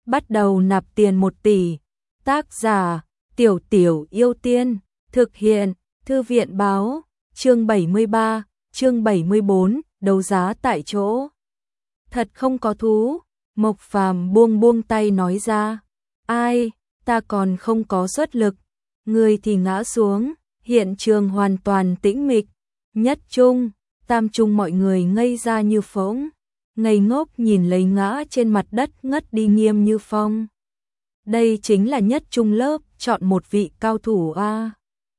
bắt đầu nạp tiền 1 tỷ. Tác giả: Tiểu Tiểu Yêu Tiên. Thực hiện: Thư viện báo. Chương 73, chương 74, đấu giá tại chỗ. Thật không có thú. Mộc Phàm buông tay nói ra. Ai, ta còn không có xuất lực. Người thì ngã xuống. Hiện trường hoàn toàn tĩnh mịch. Nhất trung, tam trung mọi người ngây ra như phỗng, ngây ngốc nhìn lấy ngã trên mặt đất ngất đi Nghiêm Như Phong. Đây chính là nhất trung lớp chọn một vị cao thủ a.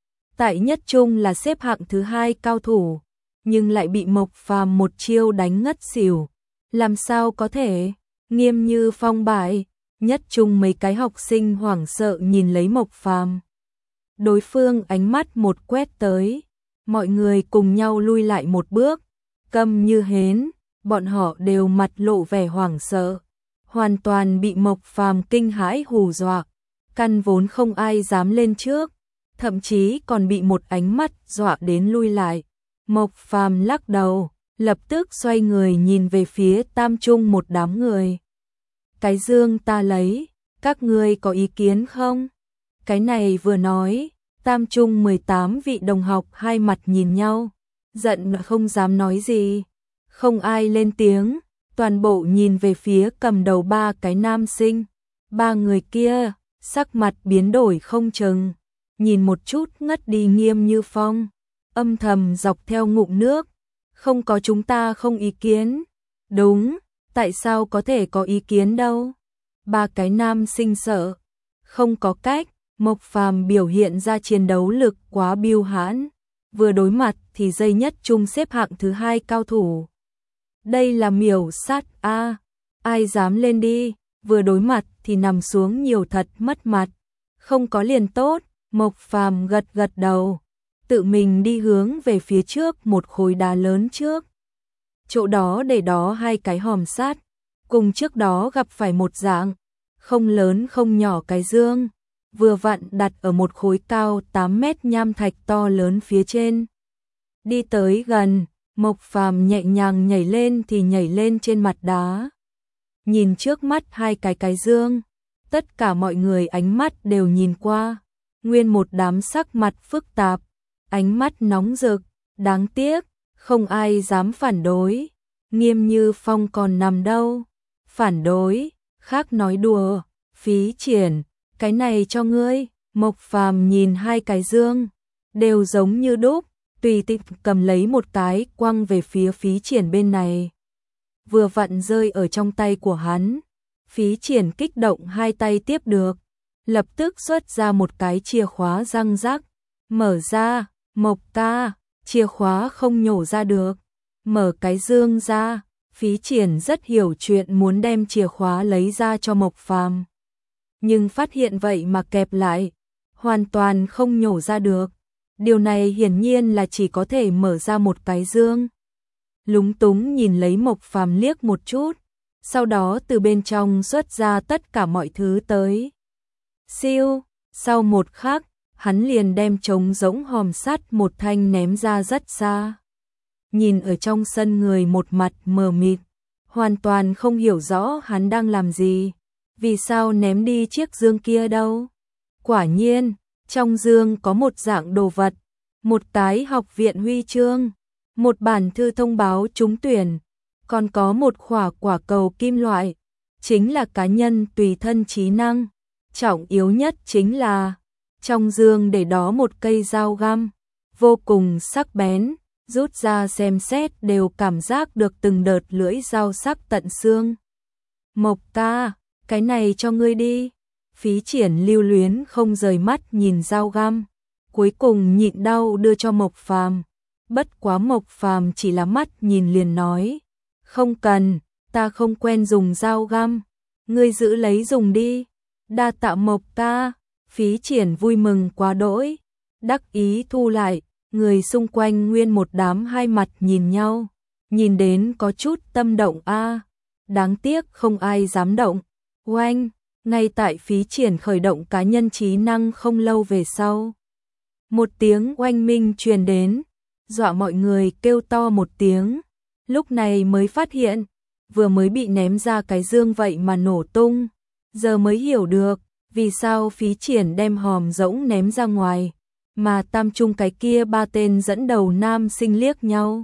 Tại nhất trung là xếp hạng thứ 2 cao thủ, nhưng lại bị Mộc Phàm một chiêu đánh ngất xỉu. Làm sao có thể? Nghiêm Như Phong bại. Nhất trung mấy cái học sinh hoảng sợ nhìn lấy Mộc Phàm. Đối phương ánh mắt một quét tới, mọi người cùng nhau lui lại một bước, câm như hến, bọn họ đều mặt lộ vẻ hoảng sợ, hoàn toàn bị Mộc Phàm kinh hãi hù dọa, căn vốn không ai dám lên trước, thậm chí còn bị một ánh mắt dọa đến lui lại. Mộc Phàm lắc đầu, lập tức xoay người nhìn về phía tam trung một đám người. Cái dương ta lấy, các ngươi có ý kiến không? Cái này vừa nói, tam trung 18 vị đồng học hai mặt nhìn nhau, giận không dám nói gì, không ai lên tiếng, toàn bộ nhìn về phía cầm đầu 3 cái nam sinh. 3 người kia, sắc mặt biến đổi không chừng, nhìn một chút ngất đi Nghiêm Như Phong, âm thầm dọc theo ngụm nước, không có chúng ta không ý kiến. Đúng, tại sao có thể có ý kiến đâu? 3 cái nam sinh sợ, không có cách. Mộc Phàm biểu hiện ra chiến đấu lực quá biêu hãn, vừa đối mặt thì dây nhất trung xếp hạng thứ 2 cao thủ. Đây là miểu sát a, ai dám lên đi, vừa đối mặt thì nằm xuống nhiều thật mất mặt, không có liền tốt. Mộc Phàm gật gật đầu, tự mình đi hướng về phía trước một khối đá lớn trước. Chỗ đó để đó 2 cái hòm sắt, cùng trước đó gặp phải một dạng, không lớn không nhỏ cái dương, vừa vặn đặt ở một khối cao 8 mét nham thạch to lớn phía trên. Đi tới gần, Mộc Phàm nhẹ nhàng nhảy lên thì nhảy lên trên mặt đá. Nhìn trước mắt 2 cái dương, tất cả mọi người ánh mắt đều nhìn qua, nguyên một đám sắc mặt phức tạp, ánh mắt nóng rực, đáng tiếc, không ai dám phản đối. Nghiêm Như Phong còn nằm đâu? Phản đối, khác nói đùa, Phí Triển. Cái này cho ngươi. Mộc Phàm nhìn 2 cái dương, đều giống như đúc, tùy tiện cầm lấy một cái quăng về phía Phí Triển bên này. Vừa vặn rơi ở trong tay của hắn, Phí Triển kích động 2 tay tiếp được, lập tức xuất ra một cái chìa khóa răng rắc, mở ra. Mộc ca, chìa khóa không nhổ ra được, mở cái dương ra. Phí Triển rất hiểu chuyện, muốn đem chìa khóa lấy ra cho Mộc Phàm, nhưng phát hiện vậy mà kẹp lại, hoàn toàn không nhổ ra được. Điều này hiển nhiên là chỉ có thể mở ra một cái dương. Lúng túng nhìn lấy Mộc Phàm liếc một chút, sau đó từ bên trong xuất ra tất cả mọi thứ tới. Siêu, sau một khắc, hắn liền đem trống rỗng hòm sắt một thanh ném ra rất xa. Nhìn ở trong sân người một mặt mờ mịt, hoàn toàn không hiểu rõ hắn đang làm gì. Vì sao ném đi chiếc dương kia đâu? Quả nhiên, trong dương có một dạng đồ vật, một cái học viện huy chương, một bản thư thông báo trúng tuyển, còn có một quả cầu kim loại, chính là cá nhân tùy thân trí năng. Trọng yếu nhất chính là, trong dương để đó một cây dao găm, vô cùng sắc bén, rút ra xem xét đều cảm giác được từng đợt lưỡi dao sắc tận xương. Mộc ca, cái này cho ngươi đi. Phí Triển lưu luyến không rời mắt nhìn dao găm, cuối cùng nhịn đau đưa cho Mộc Phàm. Bất quá Mộc Phàm chỉ là mắt nhìn liền nói, không cần, ta không quen dùng dao găm, ngươi giữ lấy dùng đi. Đa tạ Mộc ca. Phí Triển vui mừng quá đỗi, đắc ý thu lại, người xung quanh nguyên một đám hai mặt nhìn nhau, nhìn đến có chút tâm động a. Đáng tiếc không ai dám động. Oanh, ngay tại Phí Triển khởi động cá nhân trí năng không lâu về sau, một tiếng oanh minh truyền đến, dọa mọi người kêu to một tiếng, lúc này mới phát hiện, vừa mới bị ném ra cái dương vậy mà nổ tung, giờ mới hiểu được vì sao Phí Triển đem hòm rỗng ném ra ngoài, mà Tam Trung cái kia ba tên dẫn đầu nam sinh liếc nhau,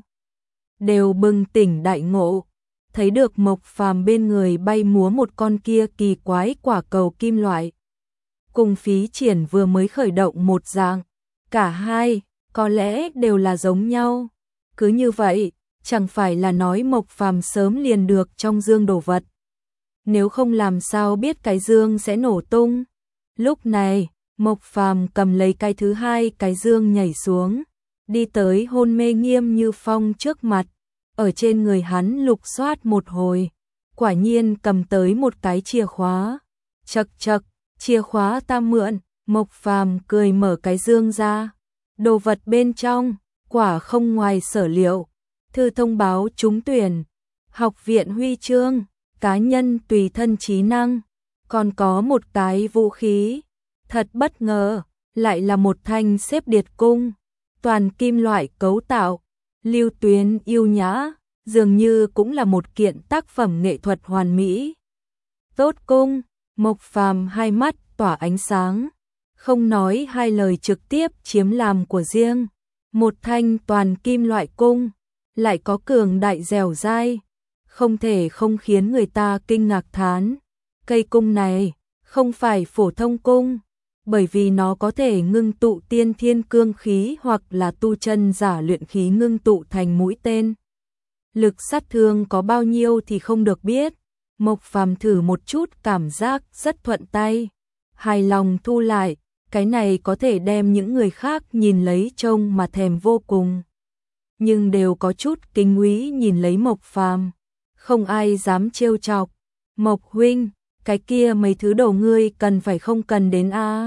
đều bừng tỉnh đại ngộ, thấy được Mộc Phàm bên người bay múa một con kia kỳ quái quả cầu kim loại. Cùng Phí Triển vừa mới khởi động một dạng, cả hai có lẽ đều là giống nhau. Cứ như vậy, chẳng phải là nói Mộc Phàm sớm liền được trong dương đồ vật. Nếu không làm sao biết cái dương sẽ nổ tung. Lúc này, Mộc Phàm cầm lấy cái thứ hai cái dương nhảy xuống, đi tới hôn mê Nghiêm Như Phong trước mặt, ở trên người hắn lục soát một hồi, quả nhiên cầm tới một cái chìa khóa. Chậc chậc, chìa khóa ta mượn. Mộc Phàm cười mở cái dương ra, đồ vật bên trong quả không ngoài sở liệu, thư thông báo trúng tuyển, học viện huy chương, cá nhân tùy thân trí năng, còn có một cái vũ khí. Thật bất ngờ, lại là một thanh xếp điệt cung, toàn kim loại cấu tạo, lưu tuyến yêu nhã, dường như cũng là một kiện tác phẩm nghệ thuật hoàn mỹ. Tốt cung. Mộc Phàm hai mắt tỏa ánh sáng, không nói hai lời trực tiếp chiếm làm của riêng. Một thanh toàn kim loại cung, lại có cường đại dẻo dai, không thể không khiến người ta kinh ngạc thán. Cây cung này không phải phổ thông cung, bởi vì nó có thể ngưng tụ tiên thiên cương khí hoặc là tu chân giả luyện khí ngưng tụ thành mũi tên. Lực sát thương có bao nhiêu thì không được biết. Mộc Phàm thử một chút cảm giác rất thuận tay, hài lòng thu lại, cái này có thể đem những người khác nhìn lấy trông mà thèm vô cùng. Nhưng đều có chút kính quý nhìn lấy Mộc Phàm, không ai dám trêu chọc. Mộc huynh, cái kia mấy thứ đồ ngươi cần phải không cần đến a?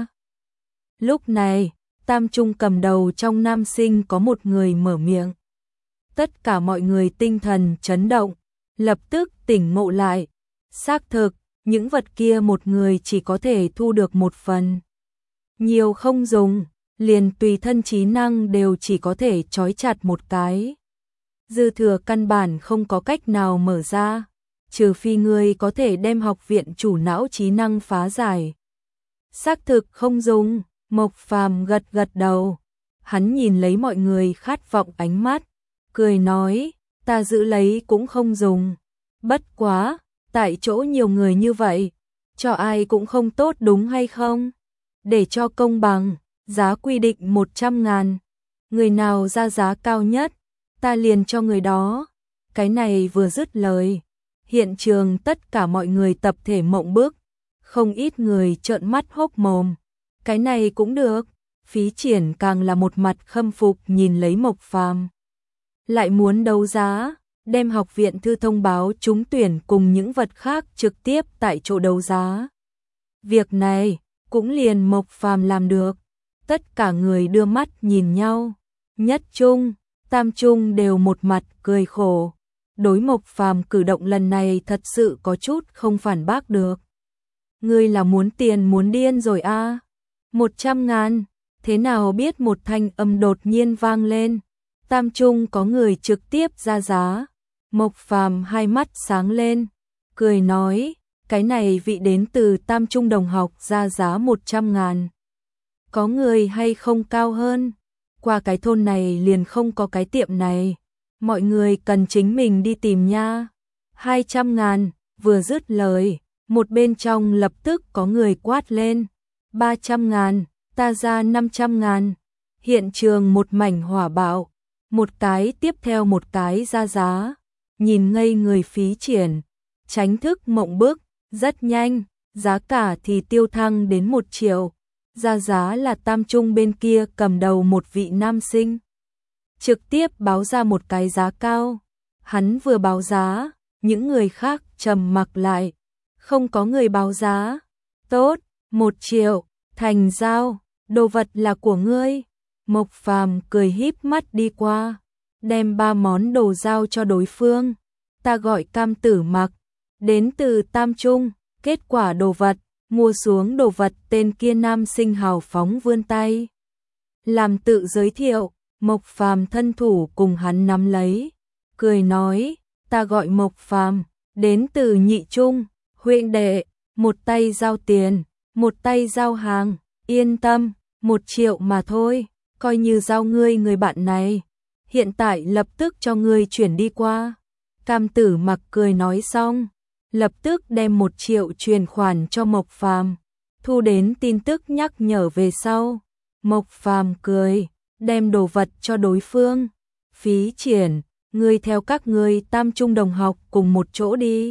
Lúc này, Tam Trung cầm đầu trong nam sinh có một người mở miệng. Tất cả mọi người tinh thần chấn động, lập tức tỉnh ngộ lại. Xác thực, những vật kia một người chỉ có thể thu được một phần. Nhiều không dùng, liền tùy thân trí năng đều chỉ có thể trói chặt một cái. Dư thừa căn bản không có cách nào mở ra, trừ phi người có thể đem học viện chủ não trí năng phá giải. Xác thực không dùng, Mộc Phàm gật gật đầu. Hắn nhìn lấy mọi người khát vọng ánh mắt, cười nói, ta giữ lấy cũng không dùng. Bất quá, tại chỗ nhiều người như vậy, cho ai cũng không tốt đúng hay không? Để cho công bằng, giá quy định 100.000. Người nào ra giá cao nhất, ta liền cho người đó. Cái này vừa dứt lời, hiện trường tất cả mọi người tập thể mộng bức, không ít người trợn mắt hốc mồm. Cái này cũng được. Phí Triển càng là một mặt khâm phục nhìn lấy Mộc Phàm. Lại muốn đấu giá, đem học viện thư thông báo trúng tuyển cùng những vật khác trực tiếp tại chỗ đấu giá. Việc này cũng liền Mộc Phàm làm được. Tất cả người đưa mắt nhìn nhau, Nhất Trung, Tam Trung đều một mặt cười khổ. Đối Mộc Phàm cử động lần này thật sự có chút không phản bác được. Ngươi là muốn tiền muốn điên rồi a? 100.000, thế nào biết một thanh âm đột nhiên vang lên. Tam Trung có người trực tiếp ra giá. Mộc Phàm hai mắt sáng lên, cười nói, cái này vị đến từ Tam Trung đồng học ra giá 100.000. Có người hay không cao hơn? Qua cái thôn này liền không có cái tiệm này. Mọi người cần chính mình đi tìm nha. 200.000, vừa dứt lời, một bên trong lập tức có người quát lên. 300.000, ta ra 500.000. Hiện trường một mảnh hỏa bạo, một cái tiếp theo một cái ra giá. Nhìn ngây người Phí Triển, tránh thức mộng bức, rất nhanh, giá cả thì tiêu thăng đến 1 triệu. Ra giá là Tam Trung bên kia cầm đầu một vị nam sinh. Trực tiếp báo ra một cái giá cao. Hắn vừa báo giá, những người khác trầm mặc lại. Không có người báo giá. Tốt, 1 triệu, thành giao, đồ vật là của ngươi. Mộc Phàm cười híp mắt đi qua, đem 3 món đồ giao cho đối phương. Ta gọi Cam Tử Mặc, đến từ Tam Trung, kết quả đồ vật, mua xuống đồ vật. Tên kia nam sinh hào phóng vươn tay, làm tự giới thiệu. Mộc Phàm thân thủ cùng hắn nắm lấy, cười nói, ta gọi Mộc Phàm, đến từ Nhị Trung, huynh đệ. một tay giao tiền, một tay giao hàng, yên tâm, 1 triệu mà thôi, coi như giao ngươi người bạn này, hiện tại lập tức cho ngươi chuyển đi qua. Cam Tử Mặc cười nói xong, lập tức đem 1 triệu chuyển khoản cho Mộc Phàm, thu đến tin tức nhắc nhở về sau. Mộc Phàm cười, đem đồ vật cho đối phương. Phí Triển, ngươi theo các ngươi tam trung đồng học cùng một chỗ đi.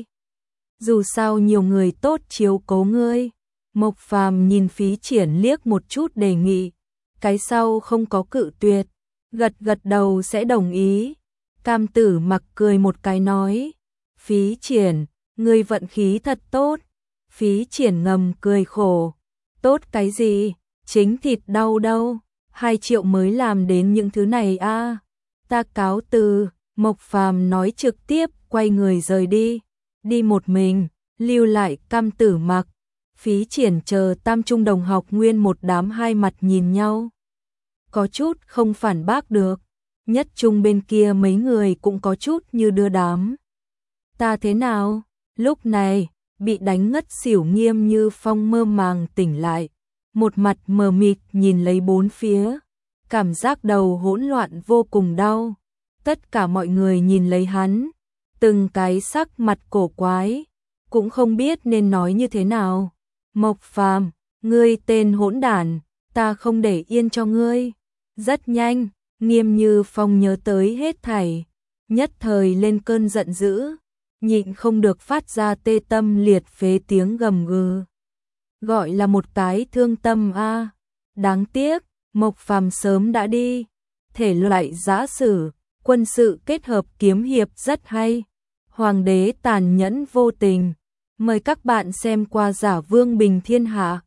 Dù sao nhiều người tốt chiếu cố ngươi. Mộc Phàm nhìn Phí Triển liếc một chút đề nghị, cái sau không có cự tuyệt, gật gật đầu sẽ đồng ý. Cam Tử Mặc cười một cái nói, Phí Triển, ngươi vận khí thật tốt. Phí Triển ngầm cười khổ, tốt cái gì, chính thịt đau đâu, 2 triệu mới làm đến những thứ này a. Ta cáo từ. Mộc Phàm nói trực tiếp quay người rời đi, đi một mình, lưu lại Cam Tử Mặc. Phí Triển chờ tam trung đồng học nguyên một đám hai mặt nhìn nhau, có chút không phản bác được. Nhất trung bên kia mấy người cũng có chút như đưa đám. Ta thế nào? Lúc này, bị đánh ngất xỉu Nghiêm Như Phong mơ màng tỉnh lại, một mặt mờ mịt nhìn lấy bốn phía, cảm giác đầu hỗn loạn vô cùng đau. Tất cả mọi người nhìn lấy hắn, từng cái sắc mặt cổ quái, cũng không biết nên nói như thế nào. Mộc Phàm, ngươi tên hỗn đản, ta không để yên cho ngươi. Rất nhanh, Nghiêm Như Phong nhớ tới hết thảy, nhất thời lên cơn giận dữ, nhịn không được phát ra tê tâm liệt phế tiếng gầm gừ. Gọi là một cái thương tâm a. Đáng tiếc, Mộc Phàm sớm đã đi. Thể loại giã sử, quân sự kết hợp kiếm hiệp rất hay. Hoàng đế tàn nhẫn vô tình. Mời các bạn xem qua Giả Vương Bình Thiên Hạ.